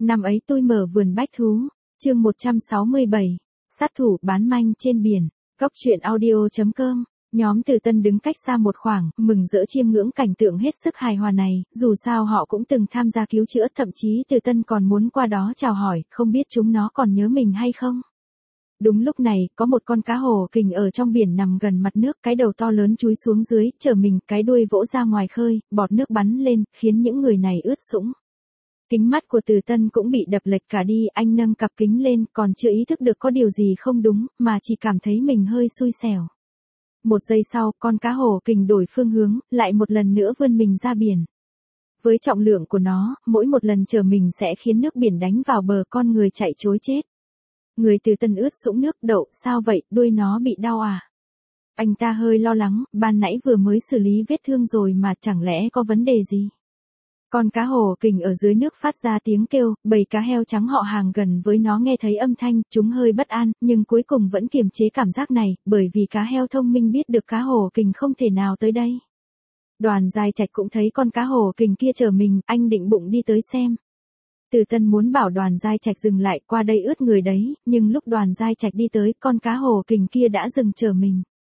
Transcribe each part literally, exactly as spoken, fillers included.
Năm ấy tôi mở vườn bách thú, chương một trăm sáu mươi bảy, sát thủ bán manh trên biển, góc truyện audio.com. Nhóm Từ Tân đứng cách xa một khoảng, mừng rỡ chiêm ngưỡng cảnh tượng hết sức hài hòa này, dù sao họ cũng từng tham gia cứu chữa, thậm chí Từ Tân còn muốn qua đó chào hỏi, không biết chúng nó còn nhớ mình hay không. Đúng lúc này, có một con cá hồ kình ở trong biển nằm gần mặt nước, cái đầu to lớn chúi xuống dưới, chở mình, cái đuôi vỗ ra ngoài khơi, bọt nước bắn lên, khiến những người này ướt sũng. Kính mắt của Từ Tân cũng bị đập lệch cả đi, anh nâng cặp kính lên, còn chưa ý thức được có điều gì không đúng, mà chỉ cảm thấy mình hơi xui xẻo. Một giây sau, con cá hồ kình đổi phương hướng, lại một lần nữa vươn mình ra biển. Với trọng lượng của nó, mỗi một lần chở mình sẽ khiến nước biển đánh vào bờ, con người chạy trối chết. Người Từ Tân ướt sũng nước. Đậu, sao vậy, đuôi nó bị đau à? Anh ta hơi lo lắng, ban nãy vừa mới xử lý vết thương rồi mà, chẳng lẽ có vấn đề gì? Con cá hồ kình ở dưới nước phát ra tiếng kêu, bầy cá heo trắng họ hàng gần với nó nghe thấy âm thanh, chúng hơi bất an, nhưng cuối cùng vẫn kiềm chế cảm giác này, bởi vì cá heo thông minh biết được cá hồ kình không thể nào tới đây. Đoàn Giai Trạch cũng thấy con cá hồ kình kia chở mình, anh định bụng đi tới xem. Từ Tân muốn bảo Đoàn Giai Trạch dừng lại, qua đây ướt người đấy, nhưng lúc Đoàn Giai Trạch đi tới, con cá hồ kình kia đã dừng chở mình.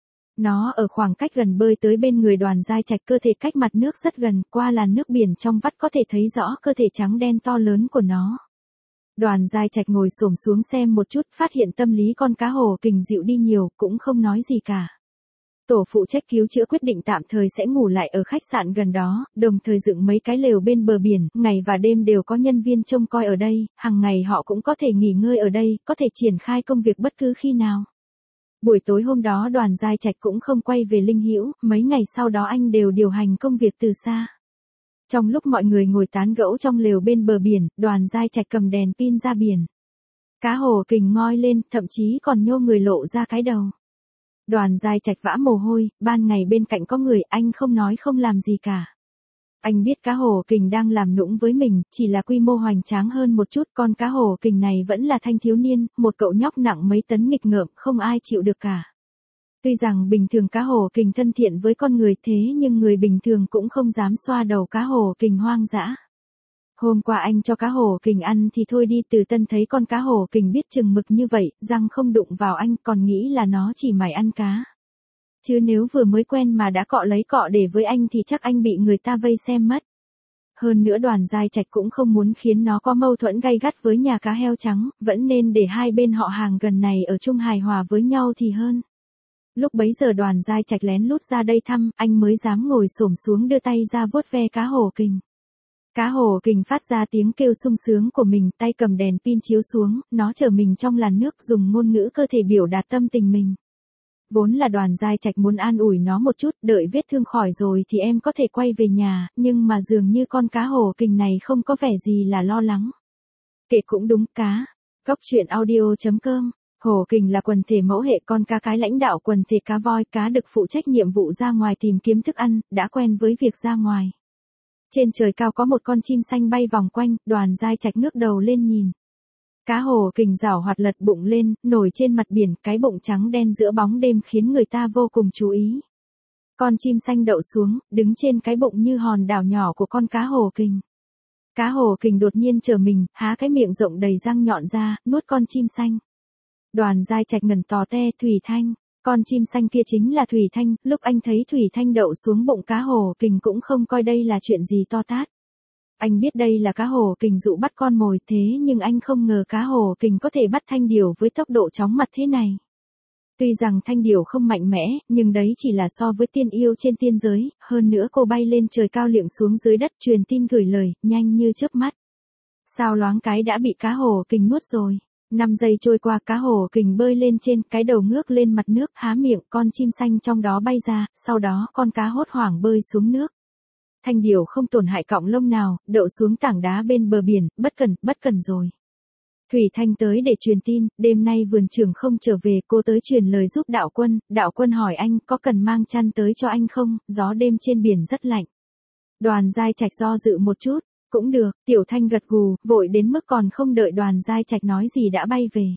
Nó ở khoảng cách gần bơi tới bên người Đoàn Giai Trạch, cơ thể cách mặt nước rất gần, qua làn nước biển trong vắt có thể thấy rõ cơ thể trắng đen to lớn của nó. Đoàn Giai Trạch ngồi xổm xuống xem một chút, phát hiện tâm lý con cá hồ kình dịu đi nhiều, cũng không nói gì cả. Tổ phụ trách cứu chữa quyết định tạm thời sẽ ngủ lại ở khách sạn gần đó, đồng thời dựng mấy cái lều bên bờ biển, ngày và đêm đều có nhân viên trông coi ở đây, hàng ngày họ cũng có thể nghỉ ngơi ở đây, có thể triển khai công việc bất cứ khi nào. Buổi tối hôm đó Đoàn Giai Trạch cũng không quay về Linh Hữu, mấy ngày sau đó anh đều điều hành công việc từ xa. Trong lúc mọi người ngồi tán gẫu trong lều bên bờ biển, Đoàn Giai Trạch cầm đèn pin ra biển. Cá hồ kình ngoi lên, thậm chí còn nhô người lộ ra cái đầu. Đoàn Giai Trạch vã mồ hôi, ban ngày bên cạnh có người, anh không nói không làm gì cả. Anh biết cá hồ kình đang làm nũng với mình, chỉ là quy mô hoành tráng hơn một chút, con cá hồ kình này vẫn là thanh thiếu niên, một cậu nhóc nặng mấy tấn nghịch ngợm, không ai chịu được cả. Tuy rằng bình thường cá hồ kình thân thiện với con người, thế nhưng người bình thường cũng không dám xoa đầu cá hồ kình hoang dã. Hôm qua anh cho cá hồ kình ăn thì thôi đi, Từ Tân thấy con cá hồ kình biết chừng mực như vậy, răng không đụng vào anh, còn nghĩ là nó chỉ mải ăn cá. Chứ nếu vừa mới quen mà đã cọ lấy cọ để với anh thì chắc anh bị người ta vây xem mất. Hơn nữa Đoàn Giai Trạch cũng không muốn khiến nó có mâu thuẫn gay gắt với nhà cá heo trắng, vẫn nên để hai bên họ hàng gần này ở chung hài hòa với nhau thì hơn. Lúc bấy giờ Đoàn Giai Trạch lén lút ra đây thăm, anh mới dám ngồi xổm xuống đưa tay ra vuốt ve cá hồ kình. Cá hồ kình phát ra tiếng kêu sung sướng của mình, tay cầm đèn pin chiếu xuống, nó chở mình trong làn nước, dùng ngôn ngữ cơ thể biểu đạt tâm tình mình. Vốn là Đoàn Giai Trạch muốn an ủi nó một chút, đợi vết thương khỏi rồi thì em có thể quay về nhà, nhưng mà dường như con cá hồ kình này không có vẻ gì là lo lắng. Kệ cũng đúng, cá. Góc truyện audio.com. Hồ kình là quần thể mẫu hệ, con cá cái lãnh đạo quần thể cá voi, cá đực phụ trách nhiệm vụ ra ngoài tìm kiếm thức ăn, đã quen với việc ra ngoài. Trên trời cao có một con chim xanh bay vòng quanh, Đoàn Giai Trạch ngước đầu lên nhìn. Cá hồ kình giảo hoạt lật bụng lên, nổi trên mặt biển, cái bụng trắng đen giữa bóng đêm khiến người ta vô cùng chú ý. Con chim xanh đậu xuống, đứng trên cái bụng như hòn đảo nhỏ của con cá hồ kình. Cá hồ kình đột nhiên chở mình, há cái miệng rộng đầy răng nhọn ra, nuốt con chim xanh. Đoàn Giai Trạch ngẩn tò te, Thủy Thanh. Con chim xanh kia chính là Thủy Thanh, lúc anh thấy Thủy Thanh đậu xuống bụng cá hồ kình cũng không coi đây là chuyện gì to tát. Anh biết đây là cá hồ kình dụ bắt con mồi, thế nhưng anh không ngờ cá hồ kình có thể bắt thanh điểu với tốc độ chóng mặt thế này. Tuy rằng thanh điểu không mạnh mẽ, nhưng đấy chỉ là so với tiên yêu trên tiên giới, hơn nữa cô bay lên trời cao liệng xuống dưới đất truyền tin gửi lời, nhanh như chớp mắt. Sao loáng cái đã bị cá hồ kình nuốt rồi. Năm giây trôi qua, cá hồ kình bơi lên trên, cái đầu ngước lên mặt nước, há miệng, con chim xanh trong đó bay ra, sau đó con cá hốt hoảng bơi xuống nước. Thanh điểu không tổn hại cọng lông nào, đậu xuống tảng đá bên bờ biển, bất cần, bất cần rồi. Thủy Thanh tới để truyền tin, đêm nay vườn trưởng không trở về, cô tới truyền lời giúp đạo quân, đạo quân hỏi anh có cần mang chăn tới cho anh không, gió đêm trên biển rất lạnh. Đoàn Giai Trạch do dự một chút, cũng được, Tiểu Thanh gật gù, vội đến mức còn không đợi Đoàn Giai Trạch nói gì đã bay về.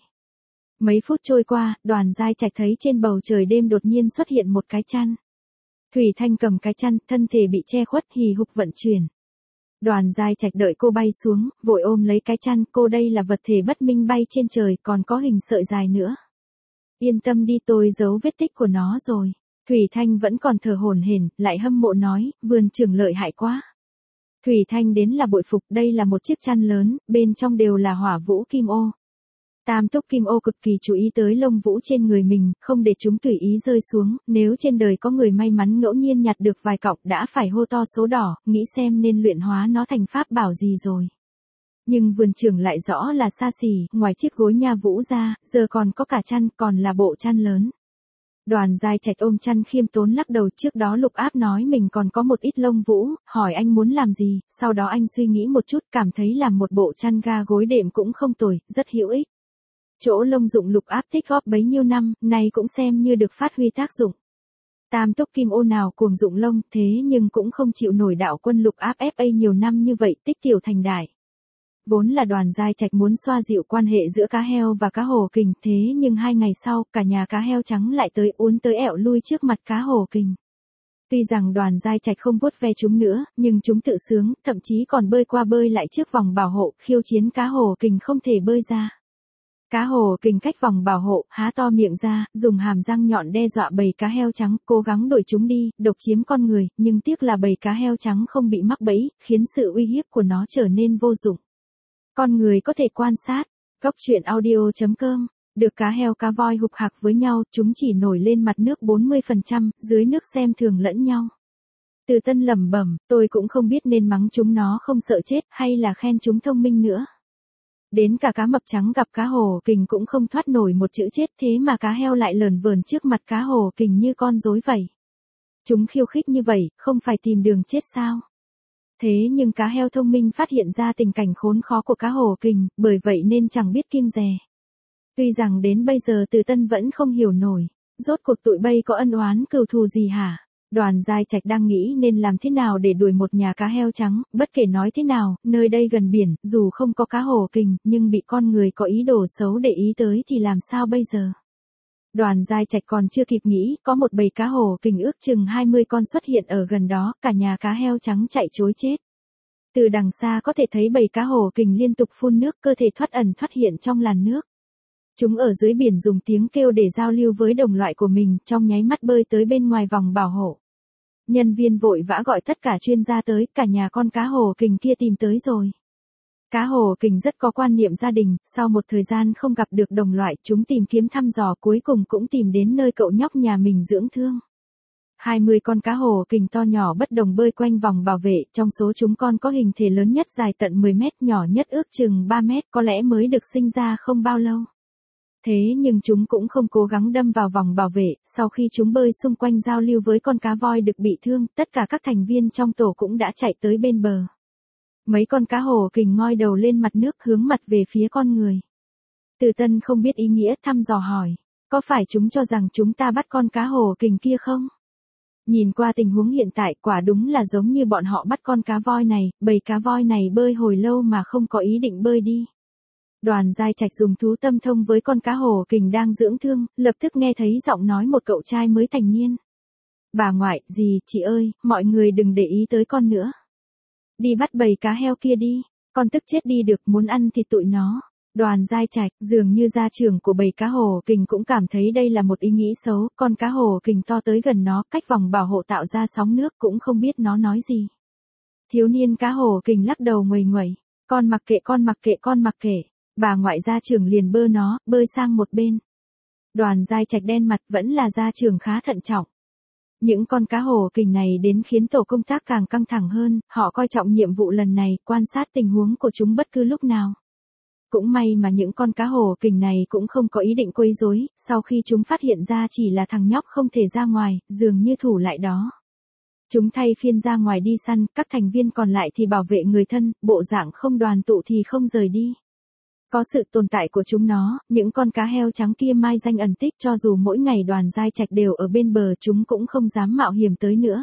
Mấy phút trôi qua, Đoàn Giai Trạch thấy trên bầu trời đêm đột nhiên xuất hiện một cái chăn. Thủy Thanh cầm cái chăn, thân thể bị che khuất, hì hục vận chuyển. Đoàn Giai Trạch đợi cô bay xuống, vội ôm lấy cái chăn, cô đây là vật thể bất minh bay trên trời, còn có hình sợi dài nữa. Yên tâm đi, tôi giấu vết tích của nó rồi. Thủy Thanh vẫn còn thở hổn hển, lại hâm mộ nói, vườn trưởng lợi hại quá. Thủy Thanh đến là bội phục, đây là một chiếc chăn lớn, bên trong đều là hỏa vũ kim ô. Tam túc kim ô cực kỳ chú ý tới lông vũ trên người mình, không để chúng tùy ý rơi xuống, nếu trên đời có người may mắn ngẫu nhiên nhặt được vài cọng đã phải hô to số đỏ, nghĩ xem nên luyện hóa nó thành pháp bảo gì rồi. Nhưng vườn trưởng lại rõ là xa xỉ, ngoài chiếc gối nha vũ ra, giờ còn có cả chăn, còn là bộ chăn lớn. Đoàn Giai Trạch ôm chăn khiêm tốn lắc đầu, trước đó Lục Áp nói mình còn có một ít lông vũ, hỏi anh muốn làm gì, sau đó anh suy nghĩ một chút, cảm thấy làm một bộ chăn ga gối đệm cũng không tồi, rất hữu ích. Chỗ lông dụng Lục Áp tích góp bấy nhiêu năm, nay cũng xem như được phát huy tác dụng. Tam túc kim ô nào cuồng dụng lông, thế nhưng cũng không chịu nổi đạo quân Lục Áp ép a nhiều năm như vậy, tích tiểu thành đại. Vốn là Đoàn Giai Trạch muốn xoa dịu quan hệ giữa cá heo và cá hồ kình, thế nhưng hai ngày sau, cả nhà cá heo trắng lại tới uốn tới ẹo lui trước mặt cá hồ kình. Tuy rằng Đoàn Giai Trạch không vuốt ve chúng nữa, nhưng chúng tự sướng, thậm chí còn bơi qua bơi lại trước vòng bảo hộ, khiêu chiến cá hồ kình không thể bơi ra. Cá hồ kình cách vòng bảo hộ, há to miệng ra, dùng hàm răng nhọn đe dọa bầy cá heo trắng, cố gắng đuổi chúng đi, độc chiếm con người, nhưng tiếc là bầy cá heo trắng không bị mắc bẫy, khiến sự uy hiếp của nó trở nên vô dụng. Con người có thể quan sát. Góc truyện audio chấm com. Được cá heo cá voi hục hạc với nhau, chúng chỉ nổi lên mặt nước bốn mươi phần trăm, dưới nước xem thường lẫn nhau. Từ Tân lẩm bẩm, tôi cũng không biết nên mắng chúng nó không sợ chết, hay là khen chúng thông minh nữa. Đến cả cá mập trắng gặp cá hồ kình cũng không thoát nổi một chữ chết, thế mà cá heo lại lởn vởn trước mặt cá hồ kình như con rối vậy. Chúng khiêu khích như vậy, không phải tìm đường chết sao? Thế nhưng cá heo thông minh phát hiện ra tình cảnh khốn khó của cá hồ kình, bởi vậy nên chẳng biết kiêng dè. Tuy rằng đến bây giờ Từ Tân vẫn không hiểu nổi, rốt cuộc tụi bay có ân oán cừu thù gì hả? Đoàn Giai Trạch đang nghĩ nên làm thế nào để đuổi một nhà cá heo trắng, bất kể nói thế nào, nơi đây gần biển, dù không có cá hồ kình, nhưng bị con người có ý đồ xấu để ý tới thì làm sao bây giờ? Đoàn Giai Trạch còn chưa kịp nghĩ, có một bầy cá hồ kình ước chừng hai mươi con xuất hiện ở gần đó, cả nhà cá heo trắng chạy trối chết. Từ đằng xa có thể thấy bầy cá hồ kình liên tục phun nước, cơ thể thoát ẩn thoát hiện trong làn nước. Chúng ở dưới biển dùng tiếng kêu để giao lưu với đồng loại của mình, trong nháy mắt bơi tới bên ngoài vòng bảo hộ. Nhân viên vội vã gọi tất cả chuyên gia tới, cả nhà con cá hồ kình kia tìm tới rồi. Cá hồ kình rất có quan niệm gia đình, sau một thời gian không gặp được đồng loại, chúng tìm kiếm thăm dò, cuối cùng cũng tìm đến nơi cậu nhóc nhà mình dưỡng thương. hai mươi con cá hồ kình to nhỏ bất đồng bơi quanh vòng bảo vệ, trong số chúng con có hình thể lớn nhất dài tận mười mét, nhỏ nhất ước chừng ba mét, có lẽ mới được sinh ra không bao lâu. Thế nhưng chúng cũng không cố gắng đâm vào vòng bảo vệ, sau khi chúng bơi xung quanh giao lưu với con cá voi được bị thương, tất cả các thành viên trong tổ cũng đã chạy tới bên bờ. Mấy con cá hồ kình ngoi đầu lên mặt nước hướng mặt về phía con người. Từ Tân không biết ý nghĩa, thăm dò hỏi, có phải chúng cho rằng chúng ta bắt con cá hồ kình kia không? Nhìn qua tình huống hiện tại, quả đúng là giống như bọn họ bắt con cá voi này, bầy cá voi này bơi hồi lâu mà không có ý định bơi đi. Đoàn Giai Trạch dùng thú tâm thông với con cá hồ kình đang dưỡng thương, lập tức nghe thấy giọng nói một cậu trai mới thành niên. Bà ngoại, dì, chị ơi, mọi người đừng để ý tới con nữa. Đi bắt bầy cá heo kia đi, con tức chết đi được, muốn ăn thịt tụi nó. Đoàn Giai Trạch, dường như gia trưởng của bầy cá hồ kình cũng cảm thấy đây là một ý nghĩ xấu, con cá hồ kình to tới gần nó, cách vòng bảo hộ tạo ra sóng nước cũng không biết nó nói gì. Thiếu niên cá hồ kình lắc đầu nguầy nguẩy, con mặc kệ con mặc kệ con mặc kệ, bà ngoại gia trưởng liền bơ nó, bơi sang một bên. Đoàn Giai Trạch đen mặt, vẫn là gia trưởng khá thận trọng. Những con cá hồ kình này đến khiến tổ công tác càng căng thẳng hơn, họ coi trọng nhiệm vụ lần này, quan sát tình huống của chúng bất cứ lúc nào. Cũng may mà những con cá hồ kình này cũng không có ý định quấy rối, sau khi chúng phát hiện ra chỉ là thằng nhóc không thể ra ngoài, dường như thủ lại đó. Chúng thay phiên ra ngoài đi săn, các thành viên còn lại thì bảo vệ người thân, bộ dạng không đoàn tụ thì không rời đi. Có sự tồn tại của chúng nó, những con cá heo trắng kia mai danh ẩn tích, cho dù mỗi ngày Đoàn Giai Trạch đều ở bên bờ chúng cũng không dám mạo hiểm tới nữa.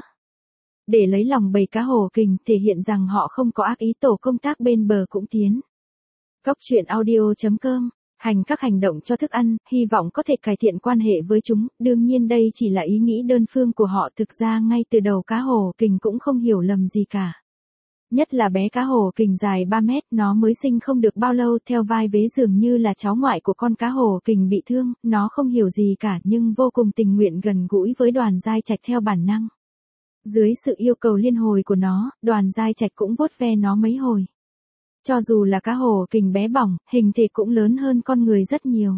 Để lấy lòng bầy cá hồ kình, thể hiện rằng họ không có ác ý, tổ công tác bên bờ cũng tiến. Góc truyện audio chấm com, hành các hành động cho thức ăn, hy vọng có thể cải thiện quan hệ với chúng, đương nhiên đây chỉ là ý nghĩ đơn phương của họ, thực ra ngay từ đầu cá hồ kình cũng không hiểu lầm gì cả. Nhất là bé cá hồ kình dài ba mét, nó mới sinh không được bao lâu, theo vai vế dường như là cháu ngoại của con cá hồ kình bị thương, nó không hiểu gì cả nhưng vô cùng tình nguyện gần gũi với Đoàn Giai Trạch theo bản năng. Dưới sự yêu cầu liên hồi của nó, Đoàn Giai Trạch cũng vuốt ve nó mấy hồi. Cho dù là cá hồ kình bé bỏng, hình thể cũng lớn hơn con người rất nhiều.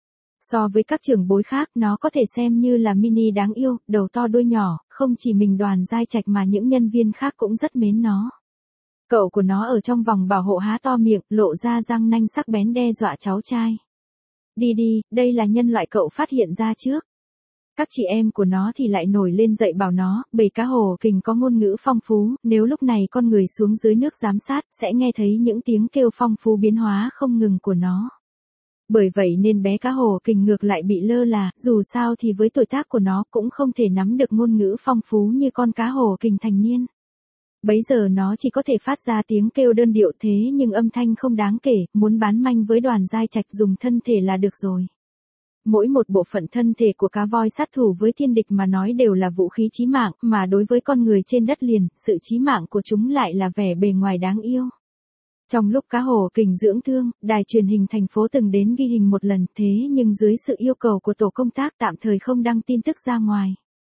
So với các trưởng bối khác, nó có thể xem như là mini đáng yêu, đầu to đuôi nhỏ, không chỉ mình Đoàn Giai Trạch mà những nhân viên khác cũng rất mến nó. Cậu của nó ở trong vòng bảo hộ há to miệng, lộ ra răng nanh sắc bén đe dọa cháu trai. Đi đi, đây là nhân loại cậu phát hiện ra trước. Các chị em của nó thì lại nổi lên dậy bảo nó, bầy cá hồ kình có ngôn ngữ phong phú, nếu lúc này con người xuống dưới nước giám sát, sẽ nghe thấy những tiếng kêu phong phú biến hóa không ngừng của nó. Bởi vậy nên bé cá hồ kình ngược lại bị lơ là, dù sao thì với tuổi tác của nó cũng không thể nắm được ngôn ngữ phong phú như con cá hồ kình thành niên. Bấy giờ nó chỉ có thể phát ra tiếng kêu đơn điệu thế nhưng âm thanh không đáng kể, muốn bán manh với Đoàn Giai Trạch dùng thân thể là được rồi. Mỗi một bộ phận thân thể của cá voi sát thủ với thiên địch mà nói đều là vũ khí chí mạng, mà đối với con người trên đất liền, sự chí mạng của chúng lại là vẻ bề ngoài đáng yêu. Trong lúc cá hồ kình dưỡng thương, đài truyền hình thành phố từng đến ghi hình một lần, thế nhưng dưới sự yêu cầu của tổ công tác tạm thời không đăng tin tức ra ngoài.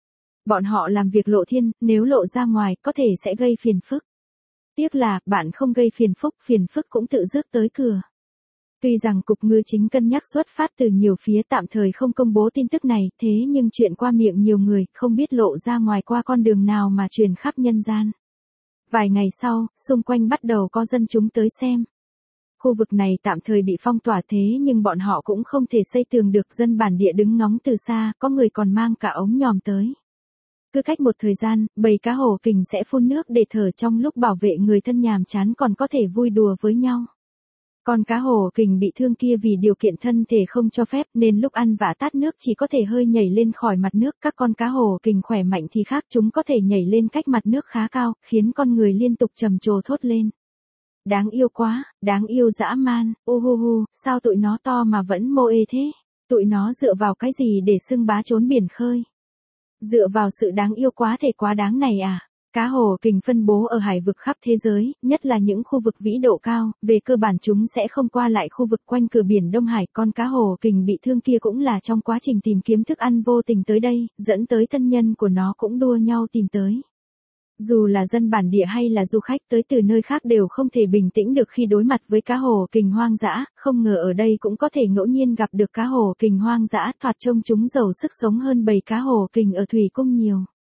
Bọn họ làm việc lộ thiên, nếu lộ ra ngoài có thể sẽ gây phiền phức. Tiếc là, bạn không gây phiền phức, phiền phức cũng tự rước tới cửa. Tuy rằng Cục Ngư Chính cân nhắc xuất phát từ nhiều phía tạm thời không công bố tin tức này, thế nhưng chuyện qua miệng nhiều người, không biết lộ ra ngoài qua con đường nào mà truyền khắp nhân gian. Vài ngày sau, xung quanh bắt đầu có dân chúng tới xem. Khu vực này tạm thời bị phong tỏa thế nhưng bọn họ cũng không thể xây tường được, dân bản địa đứng ngóng từ xa, có người còn mang cả ống nhòm tới. Cứ cách một thời gian, bầy cá hồ kình sẽ phun nước để thở, trong lúc bảo vệ người thân nhàm chán còn có thể vui đùa với nhau. Con cá hồ kình bị thương kia vì điều kiện thân thể không cho phép nên lúc ăn vả tát nước chỉ có thể hơi nhảy lên khỏi mặt nước. Các con cá hồ kình khỏe mạnh thì khác, chúng có thể nhảy lên cách mặt nước khá cao, khiến con người liên tục trầm trồ thốt lên. Đáng yêu quá, đáng yêu dã man, u hu hu, sao tụi nó to mà vẫn mô ê thế? Tụi nó dựa vào cái gì để xưng bá trốn biển khơi? Dựa vào sự đáng yêu quá thể quá đáng này à? Cá hồ kình phân bố ở hải vực khắp thế giới, nhất là những khu vực vĩ độ cao, về cơ bản chúng sẽ không qua lại khu vực quanh cửa biển Đông Hải. Con cá hồ kình bị thương kia cũng là trong quá trình tìm kiếm thức ăn vô tình tới đây, dẫn tới thân nhân của nó cũng đua nhau tìm tới. Dù là dân bản địa hay là du khách tới từ nơi khác đều không thể bình tĩnh được khi đối mặt với cá hồ kình hoang dã, không ngờ ở đây cũng có thể ngẫu nhiên gặp được cá hồ kình hoang dã, thoạt trông chúng giàu sức sống hơn bầy cá hồ kình ở thủy cung nhiều.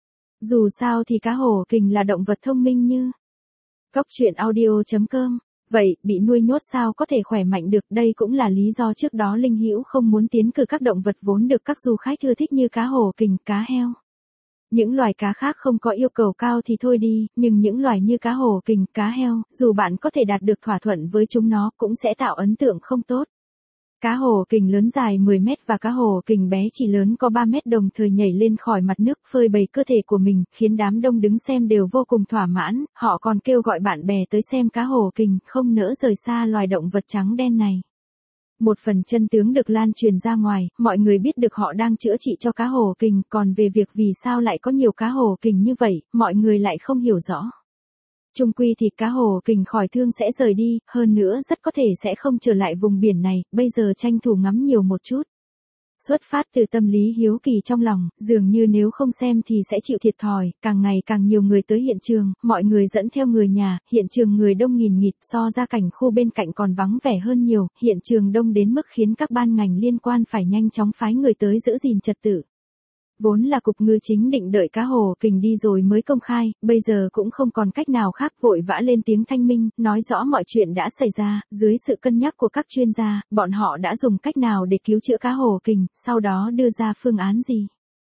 Dù sao thì cá hồ kình là động vật thông minh như Cốc truyện audio chấm com. Vậy, bị nuôi nhốt sao có thể khỏe mạnh được? Đây cũng là lý do trước đó Linh Hữu không muốn tiến cử các động vật vốn được các du khách ưa thích như cá hồ kình, cá heo. Những loài cá khác không có yêu cầu cao thì thôi đi, nhưng những loài như cá hồ kình, cá heo, dù bạn có thể đạt được thỏa thuận với chúng nó cũng sẽ tạo ấn tượng không tốt. Cá hồ kình lớn dài mười mét và cá hồ kình bé chỉ lớn có ba mét đồng thời nhảy lên khỏi mặt nước phơi bày cơ thể của mình, khiến đám đông đứng xem đều vô cùng thỏa mãn, họ còn kêu gọi bạn bè tới xem cá hồ kình, không nỡ rời xa loài động vật trắng đen này. Một phần chân tướng được lan truyền ra ngoài, mọi người biết được họ đang chữa trị cho cá hồ kình, còn về việc vì sao lại có nhiều cá hồ kình như vậy, mọi người lại không hiểu rõ. Chung quy thì cá hồ kình khỏi thương sẽ rời đi, hơn nữa rất có thể sẽ không trở lại vùng biển này, bây giờ tranh thủ ngắm nhiều một chút. Xuất phát từ tâm lý hiếu kỳ trong lòng, dường như nếu không xem thì sẽ chịu thiệt thòi, càng ngày càng nhiều người tới hiện trường, mọi người dẫn theo người nhà, hiện trường người đông nghìn nghịt, so ra cảnh khu bên cạnh còn vắng vẻ hơn nhiều, hiện trường đông đến mức khiến các ban ngành liên quan phải nhanh chóng phái người tới giữ gìn trật tự. Vốn là Cục Ngư Chính định đợi cá hồ kình đi rồi mới công khai, bây giờ cũng không còn cách nào khác, vội vã lên tiếng thanh minh, nói rõ mọi chuyện đã xảy ra, dưới sự cân nhắc của các chuyên gia, bọn họ đã dùng cách nào để cứu chữa cá hồ kình, sau đó đưa ra phương án gì.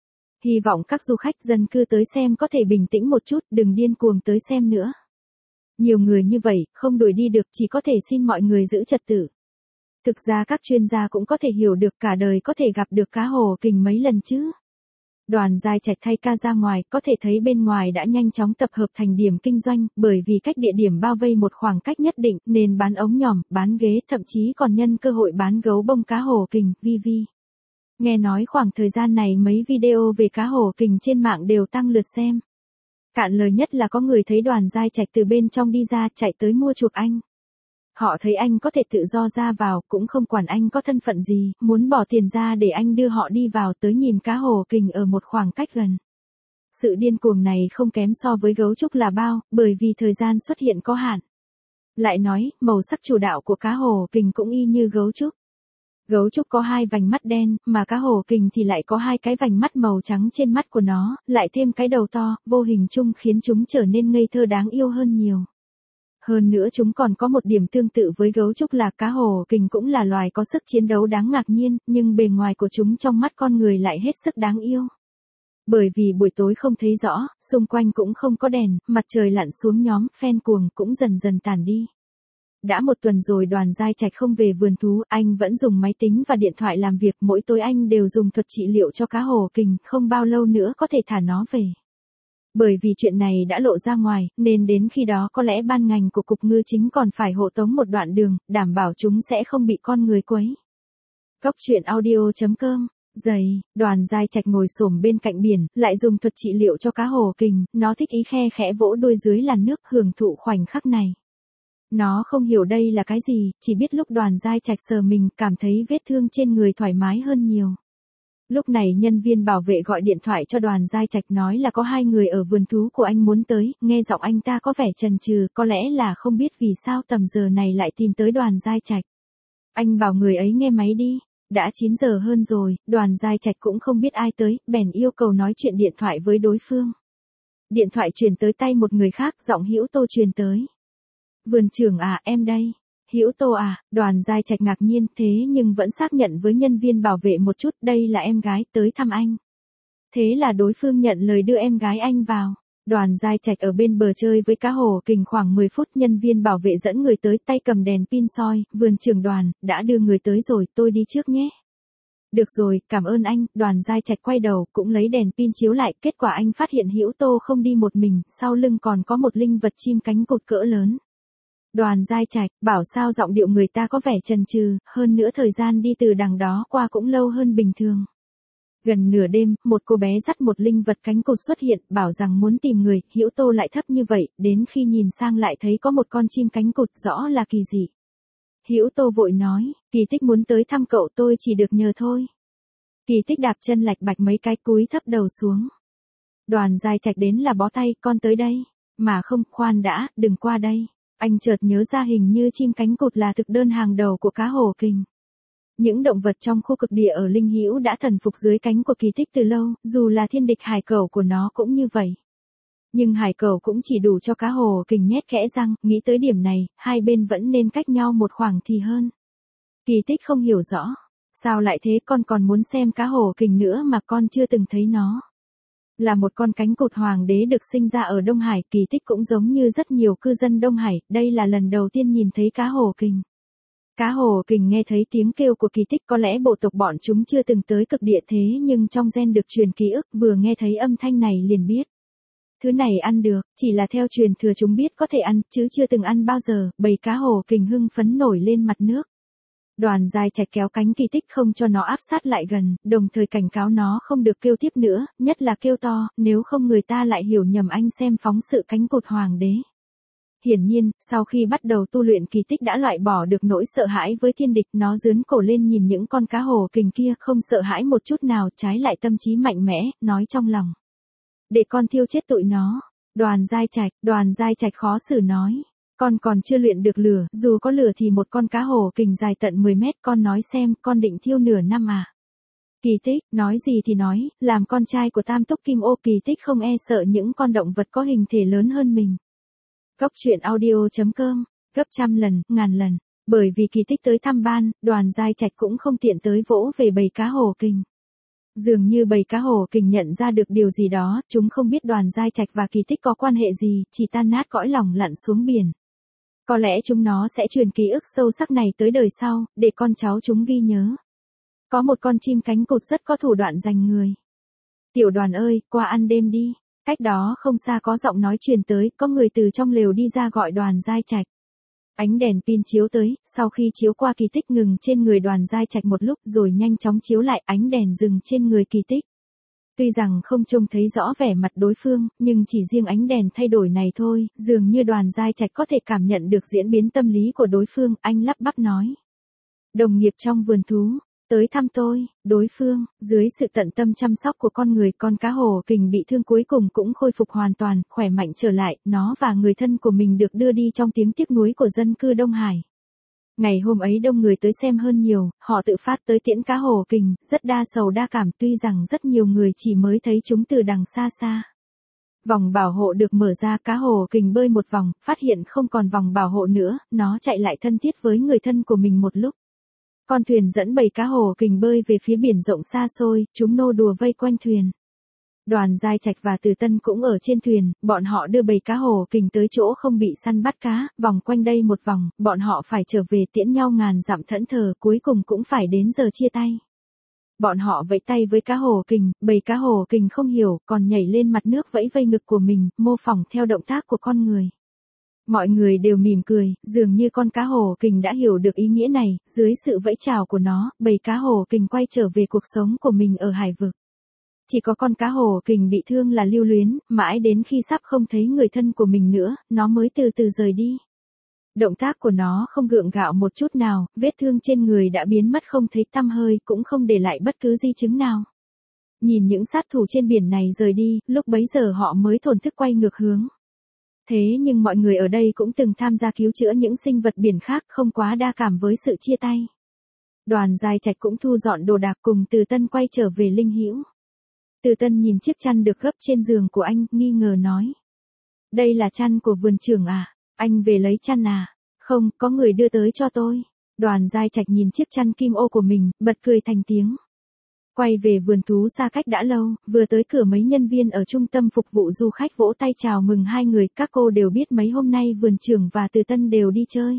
Hy vọng các du khách dân cư tới xem có thể bình tĩnh một chút, đừng điên cuồng tới xem nữa. Nhiều người như vậy, không đuổi đi được, chỉ có thể xin mọi người giữ trật tự. Thực ra các chuyên gia cũng có thể hiểu được, cả đời có thể gặp được cá hồ kình mấy lần chứ. Đoàn Giai Trạch thay ca ra ngoài, có thể thấy bên ngoài đã nhanh chóng tập hợp thành điểm kinh doanh, bởi vì cách địa điểm bao vây một khoảng cách nhất định, nên bán ống nhòm, bán ghế, thậm chí còn nhân cơ hội bán gấu bông cá hồ kình, vi vi. Nghe nói khoảng thời gian này mấy video về cá hồ kình trên mạng đều tăng lượt xem. Cạn lời nhất là có người thấy Đoàn Giai Trạch từ bên trong đi ra chạy tới mua chuộc anh. Họ thấy anh có thể tự do ra vào, cũng không quản anh có thân phận gì, muốn bỏ tiền ra để anh đưa họ đi vào tới nhìn cá hồ kình ở một khoảng cách gần. Sự điên cuồng này không kém so với gấu trúc là bao, bởi vì thời gian xuất hiện có hạn. Lại nói, màu sắc chủ đạo của cá hồ kình cũng y như gấu trúc. Gấu trúc có hai vành mắt đen, mà cá hồ kình thì lại có hai cái vành mắt màu trắng trên mắt của nó, lại thêm cái đầu to, vô hình chung khiến chúng trở nên ngây thơ đáng yêu hơn nhiều. Hơn nữa chúng còn có một điểm tương tự với gấu trúc là cá hồ kình cũng là loài có sức chiến đấu đáng ngạc nhiên, nhưng bề ngoài của chúng trong mắt con người lại hết sức đáng yêu. Bởi vì buổi tối không thấy rõ, xung quanh cũng không có đèn, mặt trời lặn xuống nhóm fan cuồng cũng dần dần tàn đi. Đã một tuần rồi Đoàn Giai Trạch không về vườn thú, anh vẫn dùng máy tính và điện thoại làm việc, mỗi tối anh đều dùng thuật trị liệu cho cá hồ kình, không bao lâu nữa có thể thả nó về. Bởi vì chuyện này đã lộ ra ngoài, nên đến khi đó có lẽ ban ngành của Cục Ngư Chính còn phải hộ tống một đoạn đường, đảm bảo chúng sẽ không bị con người quấy. Cốc truyện audio chấm com. Dày, Đoàn Giai Trạch ngồi xổm bên cạnh biển, lại dùng thuật trị liệu cho cá hồ kình, nó thích ý khe khẽ vỗ đuôi dưới làn nước hưởng thụ khoảnh khắc này. Nó không hiểu đây là cái gì, chỉ biết lúc Đoàn Giai Trạch sờ mình, cảm thấy vết thương trên người thoải mái hơn nhiều. Lúc này nhân viên bảo vệ gọi điện thoại cho Đoàn Giai Trạch nói là có hai người ở vườn thú của anh muốn tới, nghe giọng anh ta có vẻ chần chừ, có lẽ là không biết vì sao tầm giờ này lại tìm tới Đoàn Giai Trạch. Anh bảo người ấy nghe máy đi. Đã chín giờ hơn rồi, Đoàn Giai Trạch cũng không biết ai tới, bèn yêu cầu nói chuyện điện thoại với đối phương. Điện thoại truyền tới tay một người khác, giọng Hữu Tô truyền tới. Vườn trưởng à, em đây. Hữu Tô à, Đoàn Giai Trạch ngạc nhiên thế nhưng vẫn xác nhận với nhân viên bảo vệ một chút, đây là em gái tới thăm anh. Thế là đối phương nhận lời đưa em gái anh vào. Đoàn Giai Trạch ở bên bờ chơi với cá hồ kình khoảng mười phút, nhân viên bảo vệ dẫn người tới tay cầm đèn pin soi, vườn trưởng Đoàn, đã đưa người tới rồi, tôi đi trước nhé. Được rồi, cảm ơn anh, Đoàn Giai Trạch quay đầu, cũng lấy đèn pin chiếu lại, kết quả anh phát hiện Hữu Tô không đi một mình, sau lưng còn có một linh vật chim cánh cụt cỡ lớn. Đoàn Giai Trạch, bảo sao giọng điệu người ta có vẻ chần chừ, hơn nữa thời gian đi từ đằng đó qua cũng lâu hơn bình thường. Gần nửa đêm, một cô bé dắt một linh vật cánh cụt xuất hiện, bảo rằng muốn tìm người, Hữu Tô lại thấp như vậy, đến khi nhìn sang lại thấy có một con chim cánh cụt, rõ là Kỳ Dị. Hữu Tô vội nói, Kỳ Tích muốn tới thăm cậu, tôi chỉ được nhờ thôi. Kỳ Tích đạp chân lạch bạch mấy cái, cúi thấp đầu xuống. Đoàn Giai Trạch đến là bó tay, con tới đây. Mà không, khoan đã, đừng qua đây. Anh chợt nhớ ra hình như chim cánh cụt là thực đơn hàng đầu của cá hồ kình. Những động vật trong khu cực địa ở Linh Hữu đã thần phục dưới cánh của Kỳ Tích từ lâu, dù là thiên địch hải cẩu của nó cũng như vậy. Nhưng hải cẩu cũng chỉ đủ cho cá hồ kình nhét kẽ răng, nghĩ tới điểm này, hai bên vẫn nên cách nhau một khoảng thì hơn. Kỳ Tích không hiểu rõ, sao lại thế, con còn muốn xem cá hồ kình nữa mà con chưa từng thấy nó. Là một con cánh cụt hoàng đế được sinh ra ở Đông Hải, Kỳ Tích cũng giống như rất nhiều cư dân Đông Hải, đây là lần đầu tiên nhìn thấy cá hồ kình. Cá hồ kình nghe thấy tiếng kêu của Kỳ Tích, có lẽ bộ tộc bọn chúng chưa từng tới cực địa thế nhưng trong gen được truyền ký ức, vừa nghe thấy âm thanh này liền biết. Thứ này ăn được, chỉ là theo truyền thừa chúng biết có thể ăn, chứ chưa từng ăn bao giờ, bầy cá hồ kình hưng phấn nổi lên mặt nước. Đoàn Giai Trạch kéo cánh Kỳ Tích không cho nó áp sát lại gần, đồng thời cảnh cáo nó không được kêu tiếp nữa, nhất là kêu to, nếu không người ta lại hiểu nhầm anh xem phóng sự cánh cụt hoàng đế. Hiển nhiên, sau khi bắt đầu tu luyện, Kỳ Tích đã loại bỏ được nỗi sợ hãi với thiên địch, nó giương cổ lên nhìn những con cá hồ kình kia, không sợ hãi một chút nào, trái lại tâm trí mạnh mẽ, nói trong lòng. Để con thiêu chết tụi nó. Đoàn Giai Trạch, Đoàn Giai Trạch khó xử nói. Con còn chưa luyện được lửa, dù có lửa thì một con cá hồ kình dài tận mười mét, con nói xem, con định thiêu nửa năm à? Kỳ Tích, nói gì thì nói, làm con trai của Tam Túc Kim Ô, Kỳ Tích không e sợ những con động vật có hình thể lớn hơn mình. Cốc truyện audio chấm com, gấp trăm lần, ngàn lần. Bởi vì Kỳ Tích tới thăm ban, Đoàn Giai Trạch cũng không tiện tới vỗ về bầy cá hồ kình. Dường như bầy cá hồ kình nhận ra được điều gì đó, chúng không biết Đoàn Giai Trạch và Kỳ Tích có quan hệ gì, chỉ tan nát cõi lòng lặn xuống biển. Có lẽ chúng nó sẽ truyền ký ức sâu sắc này tới đời sau, để con cháu chúng ghi nhớ. Có một con chim cánh cụt rất có thủ đoạn giành người. Tiểu Đoàn ơi, qua ăn đêm đi. Cách đó không xa có giọng nói truyền tới, có người từ trong lều đi ra gọi Đoàn Giai Trạch. Ánh đèn pin chiếu tới, sau khi chiếu qua Kỳ Tích ngừng trên người Đoàn Giai Trạch một lúc rồi nhanh chóng chiếu lại, ánh đèn dừng trên người Kỳ Tích. Tuy rằng không trông thấy rõ vẻ mặt đối phương, nhưng chỉ riêng ánh đèn thay đổi này thôi, dường như Đoàn Giai Trạch có thể cảm nhận được diễn biến tâm lý của đối phương, anh lắp bắp nói. Đồng nghiệp trong vườn thú, tới thăm tôi, đối phương, dưới sự tận tâm chăm sóc của con người, con cá hồ kình bị thương cuối cùng cũng khôi phục hoàn toàn, khỏe mạnh trở lại, nó và người thân của mình được đưa đi trong tiếng tiếc nuối của dân cư Đông Hải. Ngày hôm ấy đông người tới xem hơn nhiều, họ tự phát tới tiễn cá hồ kình, rất đa sầu đa cảm, tuy rằng rất nhiều người chỉ mới thấy chúng từ đằng xa xa. Vòng bảo hộ được mở ra, cá hồ kình bơi một vòng, phát hiện không còn vòng bảo hộ nữa, nó chạy lại thân thiết với người thân của mình một lúc. Con thuyền dẫn bầy cá hồ kình bơi về phía biển rộng xa xôi, chúng nô đùa vây quanh thuyền. Đoàn Giai Trạch và Từ Tân cũng ở trên thuyền, bọn họ đưa bầy cá hồ kình tới chỗ không bị săn bắt cá, vòng quanh đây một vòng, bọn họ phải trở về tiễn nhau ngàn dặm thẫn thờ, cuối cùng cũng phải đến giờ chia tay. Bọn họ vẫy tay với cá hồ kình, bầy cá hồ kình không hiểu, còn nhảy lên mặt nước vẫy vây ngực của mình, mô phỏng theo động tác của con người. Mọi người đều mỉm cười, dường như con cá hồ kình đã hiểu được ý nghĩa này, dưới sự vẫy chào của nó, bầy cá hồ kình quay trở về cuộc sống của mình ở hải vực. Chỉ có con cá hồ kình bị thương là lưu luyến, mãi đến khi sắp không thấy người thân của mình nữa, nó mới từ từ rời đi. Động tác của nó không gượng gạo một chút nào, vết thương trên người đã biến mất không thấy tăm hơi, cũng không để lại bất cứ di chứng nào. Nhìn những sát thủ trên biển này rời đi, lúc bấy giờ họ mới thổn thức quay ngược hướng. Thế nhưng mọi người ở đây cũng từng tham gia cứu chữa những sinh vật biển khác, không quá đa cảm với sự chia tay. Đoàn Giai Trạch cũng thu dọn đồ đạc cùng Từ Tân quay trở về Linh Hữu. Từ Tân nhìn chiếc chăn được gấp trên giường của anh, nghi ngờ nói. Đây là chăn của vườn trưởng à? Anh về lấy chăn à? Không, có người đưa tới cho tôi. Đoàn Giai Trạch nhìn chiếc chăn kim ô của mình, bật cười thành tiếng. Quay về vườn thú xa cách đã lâu, vừa tới cửa mấy nhân viên ở trung tâm phục vụ du khách vỗ tay chào mừng hai người, các cô đều biết mấy hôm nay vườn trưởng và Từ Tân đều đi chơi.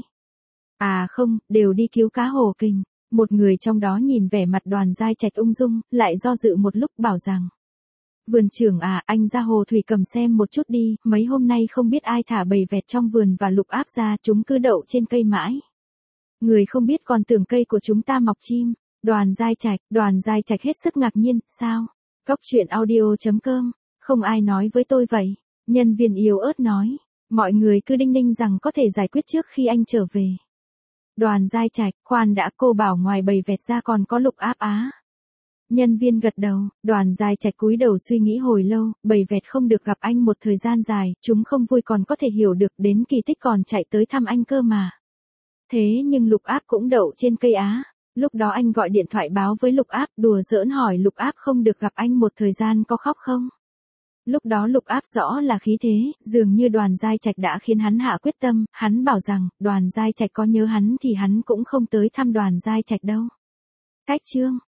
À không, đều đi cứu cá hồ kình. Một người trong đó nhìn vẻ mặt Đoàn Giai Trạch ung dung, lại do dự một lúc bảo rằng. Vườn trưởng à, anh ra hồ thủy cầm xem một chút đi, mấy hôm nay không biết ai thả bầy vẹt trong vườn và lục áp ra, chúng cứ đậu trên cây mãi. Người không biết còn tưởng cây của chúng ta mọc chim. Đoàn Giai Trạch, Đoàn Giai Trạch hết sức ngạc nhiên, sao? Cốc truyện audio chấm com, không ai nói với tôi vậy. Nhân viên yếu ớt nói, mọi người cứ đinh ninh rằng có thể giải quyết trước khi anh trở về. Đoàn Giai Trạch, khoan đã, cô bảo ngoài bầy vẹt ra còn có lục áp á. Nhân viên gật đầu, Đoàn Giai Trạch cúi đầu suy nghĩ hồi lâu, bầy vẹt không được gặp anh một thời gian dài, chúng không vui còn có thể hiểu được, đến kỳ tích còn chạy tới thăm anh cơ mà. Thế nhưng lục áp cũng đậu trên cây á. Lúc đó anh gọi điện thoại báo với lục áp, đùa giỡn hỏi lục áp không được gặp anh một thời gian có khóc không? Lúc đó lục áp rõ là khí thế, dường như Đoàn Giai Trạch đã khiến hắn hạ quyết tâm, hắn bảo rằng, Đoàn Giai Trạch có nhớ hắn thì hắn cũng không tới thăm Đoàn Giai Trạch đâu. Cách chương